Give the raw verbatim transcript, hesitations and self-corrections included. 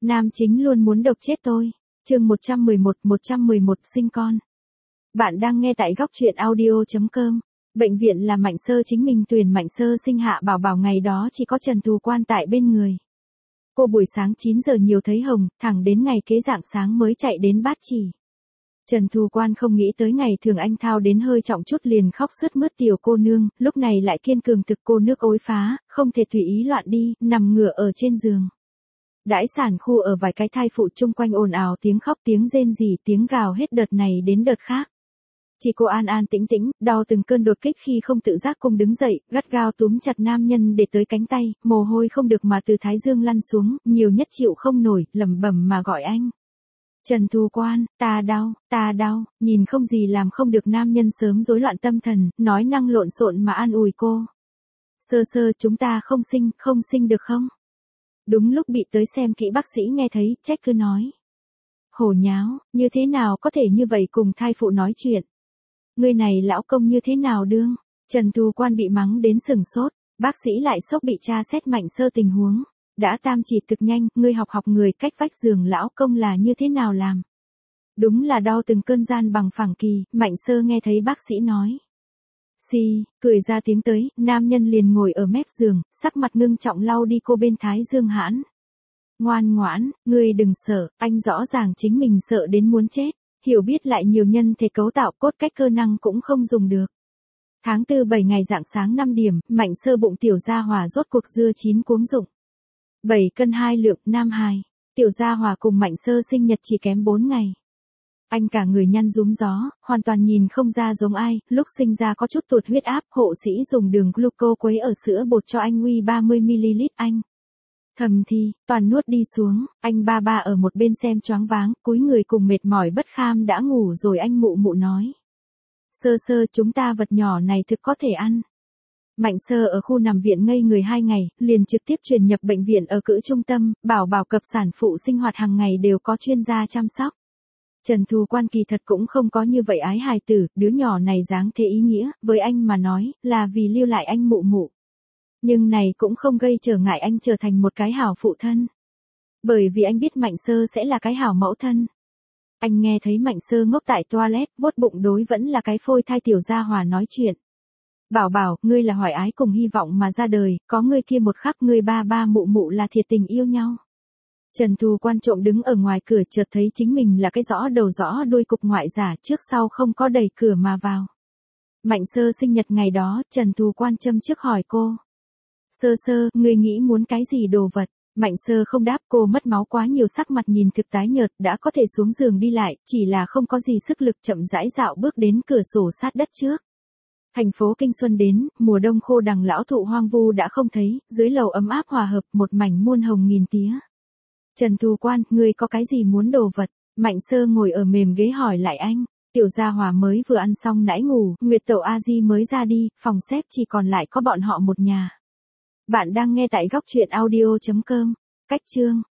Nam chính luôn muốn độc chết tôi. Chương một trăm mười một, một trăm mười một sinh con. Bạn đang nghe tại góc truyện audio chấm com. Bệnh viện là Mạnh Sơ chính mình tuyển Mạnh Sơ sinh hạ bảo bảo ngày đó chỉ có Trần Thù Quan tại bên người. Cô buổi sáng chín giờ nhiều thấy hồng, thẳng đến ngày kế rạng sáng mới chạy đến Bát Chỉ. Trần Thù Quan không nghĩ tới ngày thường anh thao đến hơi trọng chút liền khóc sướt mướt tiểu cô nương, lúc này lại kiên cường thực cô nước ối phá, không thể tùy ý loạn đi, nằm ngửa ở trên giường. Đãi sản khu ở vài cái thai phụ chung quanh ồn ào tiếng khóc tiếng rên rỉ tiếng gào hết đợt này đến đợt khác. Chỉ cô an an tĩnh tĩnh, đau từng cơn đột kích khi không tự giác cùng đứng dậy, gắt gao túm chặt nam nhân để tới cánh tay, mồ hôi không được mà từ thái dương lăn xuống, nhiều nhất chịu không nổi, lẩm bẩm mà gọi anh. Trần Thù Quan, ta đau, ta đau, nhìn không gì làm không được nam nhân sớm rối loạn tâm thần, nói năng lộn xộn mà an ủi cô. Sơ sơ chúng ta không sinh, không sinh được không? Đúng lúc bị tới xem kỹ bác sĩ nghe thấy, trách cứ nói. Hổ nháo, như thế nào có thể như vậy cùng thai phụ nói chuyện? Người này lão công như thế nào đương? Trần Thù Quan bị mắng đến sừng sốt, bác sĩ lại sốc bị tra xét Mạnh Sơ tình huống. Đã tam chỉ thực nhanh, ngươi học học người cách vách giường lão công là như thế nào làm? Đúng là đau từng cơn gian bằng phẳng kỳ, Mạnh Sơ nghe thấy bác sĩ nói. Xì, cười ra tiếng tới, nam nhân liền ngồi ở mép giường, sắc mặt ngưng trọng lau đi cô bên thái dương hãn. Ngoan ngoãn, ngươi đừng sợ, anh rõ ràng chính mình sợ đến muốn chết, hiểu biết lại nhiều nhân thể cấu tạo cốt cách cơ năng cũng không dùng được. Tháng tư bảy ngày rạng sáng năm điểm, Mạnh Sơ bụng tiểu gia hòa rốt cuộc dưa chín cuống rụng. bảy cân hai lượng, nam hài. Tiểu gia hòa cùng Mạnh Sơ sinh nhật chỉ kém bốn ngày. Anh cả người nhăn rúm gió, hoàn toàn nhìn không ra giống ai, lúc sinh ra có chút tụt huyết áp, hộ sĩ dùng đường gluco quấy ở sữa bột cho anh uy ba mươi mi li lít anh. Thầm thì, toàn nuốt đi xuống, anh ba ba ở một bên xem choáng váng, cúi người cùng mệt mỏi bất kham đã ngủ rồi anh mụ mụ nói. Sơ sơ chúng ta vật nhỏ này thực có thể ăn. Mạnh Sơ ở khu nằm viện ngây người hai ngày, liền trực tiếp truyền nhập bệnh viện ở cữ trung tâm, bảo bảo cập sản phụ sinh hoạt hàng ngày đều có chuyên gia chăm sóc. Trần Thù Quan kỳ thật cũng không có như vậy ái hài tử, đứa nhỏ này dáng thế ý nghĩa, với anh mà nói, là vì lưu lại anh mụ mụ. Nhưng này cũng không gây trở ngại anh trở thành một cái hảo phụ thân. Bởi vì anh biết Mạnh Sơ sẽ là cái hảo mẫu thân. Anh nghe thấy Mạnh Sơ ngốc tại toilet, vuốt bụng đối vẫn là cái phôi thai tiểu gia hòa nói chuyện. Bảo bảo, ngươi là hoài ái cùng hy vọng mà ra đời, có ngươi kia một khắc ngươi ba ba mụ mụ là thiệt tình yêu nhau. Trần Thù Quan trộm đứng ở ngoài cửa chợt thấy chính mình là cái rõ đầu rõ đuôi cục ngoại giả trước sau không có đẩy cửa mà vào. Mạnh Sơ sinh nhật ngày đó, Trần Thù Quan châm trước hỏi cô. Sơ sơ, ngươi nghĩ muốn cái gì đồ vật? Mạnh Sơ không đáp, cô mất máu quá nhiều sắc mặt nhìn thực tái nhợt đã có thể xuống giường đi lại, chỉ là không có gì sức lực chậm rãi dạo bước đến cửa sổ sát đất trước. Thành phố Kinh Xuân đến, mùa đông khô đằng lão thụ hoang vu đã không thấy, dưới lầu ấm áp hòa hợp một mảnh muôn hồng nghìn tía. Trần Thù Quan, ngươi có cái gì muốn đồ vật? Mạnh Sơ ngồi ở mềm ghế hỏi lại anh. Tiểu gia hòa mới vừa ăn xong nãy ngủ, Nguyệt Tẩu A Di mới ra đi, phòng xếp chỉ còn lại có bọn họ một nhà. Bạn đang nghe tại góc truyện audio chấm com. Cách chương